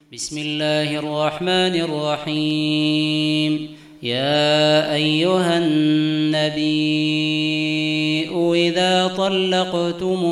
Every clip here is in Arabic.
بسم الله الرحمن الرحيم. يا أيها النبي إذا طلقتم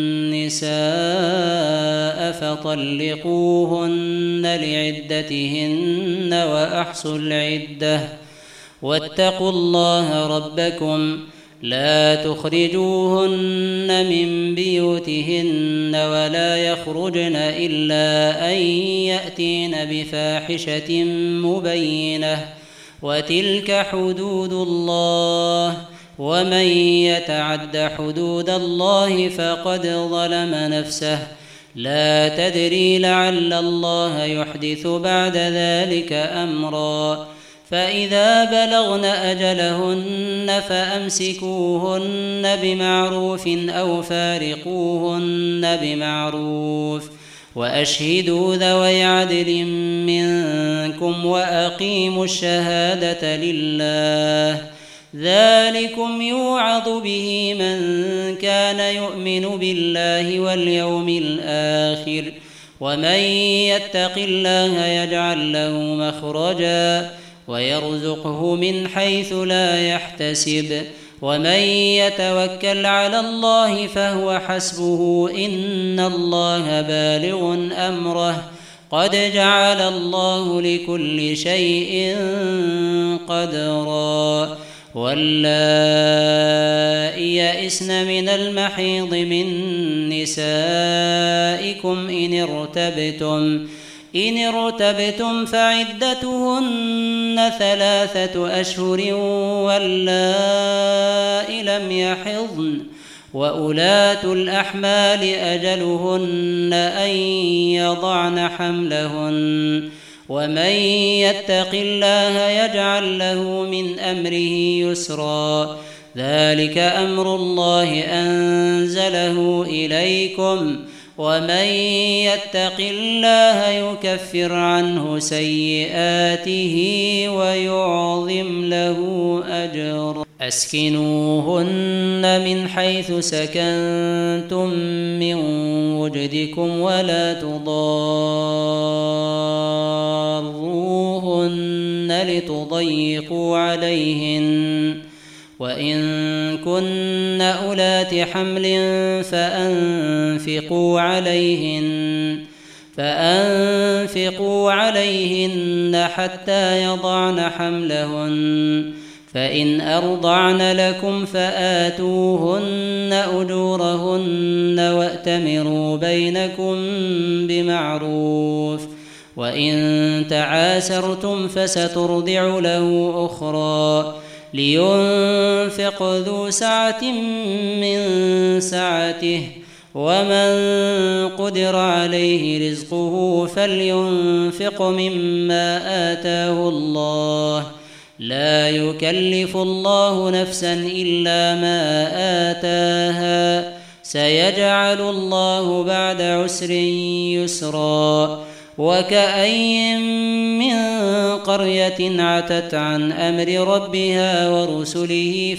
النساء فطلقوهن لعدتهن وأحصوا العدة واتقوا الله ربكم لا تخرجوهن من بيوتهن ولا يخرجن إلا أن يأتين بفاحشة مبينة وتلك حدود الله ومن يتعد حدود الله فقد ظلم نفسه لا تدري لعل الله يحدث بعد ذلك أمرا. فإذا بلغن أجلهن فأمسكوهن بمعروف أو فارقوهن بمعروف وأشهدوا ذوي عدل منكم وأقيموا الشهادة لله ذلكم يوعظ به من كان يؤمن بالله واليوم الآخر ومن يتق الله يجعل له مخرجا ويرزقه من حيث لا يحتسب ومن يتوكل على الله فهو حسبه إن الله بالغ أمره قد جعل الله لكل شيء قدرا. واللائي يئسن من المحيض من نسائكم إن ارتبتم فعدتهن 3 أشهر واللائي لم يحضن وأولاة الأحمال أجلهن أن يضعن حملهن ومن يتق الله يجعل له من أمره يسرا ذلك أمر الله أنزله إليكم ومن يتق الله يكفر عنه سيئاته ويعظم له أجرا. أسكنوهن من حيث سكنتم من وجدكم ولا تضاروهن لتضيقوا عليهن وإن كن أولات حمل فأنفقوا عليهن حتى يضعن حملهن فإن أرضعن لكم فآتوهن أجورهن وأتمروا بينكم بمعروف وإن تعاسرتم فسترضع له أخرى لينفق ذو سعة من سعته ومن قدر عليه رزقه فلينفق مما آتاه الله لا يكلف الله نفسا إلا ما آتاها سيجعل الله بعد عسر يسرا. وكأين من قرية عتت عن أمر ربها ورسله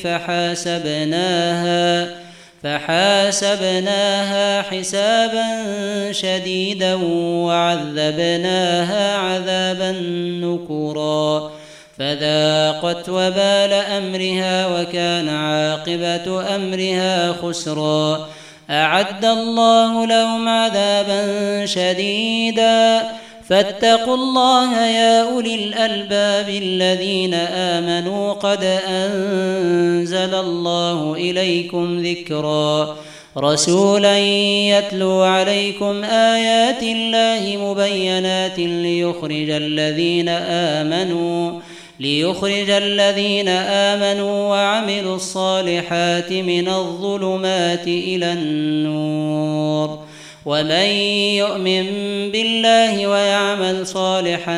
فحاسبناها حسابا شديدا وعذبناها عذابا نكرا فذاقت وبال أمرها وكان عاقبة أمرها خسرا. أعد الله لهم عذابا شديدا فاتقوا الله يا أولي الألباب الذين آمنوا قد أنزل الله إليكم ذكرا رسولا يتلو عليكم آيات الله مبينات ليخرج الذين آمنوا وعملوا الصالحات من الظلمات إلى النور ومن يؤمن بالله ويعمل صالحا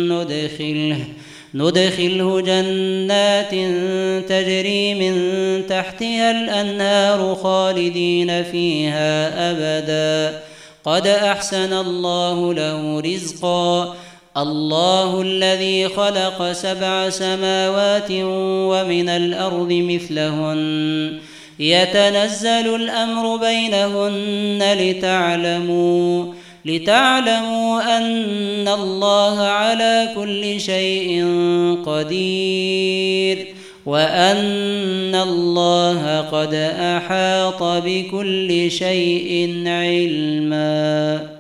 ندخله جنات تجري من تحتها الأنهار خالدين فيها أبدا قد أحسن الله له رزقا. الله الذي خلق 7 سماوات ومن الأرض مثلهن يتنزل الأمر بينهن لتعلموا أن الله على كل شيء قدير وأن الله قد أحاط بكل شيء علما.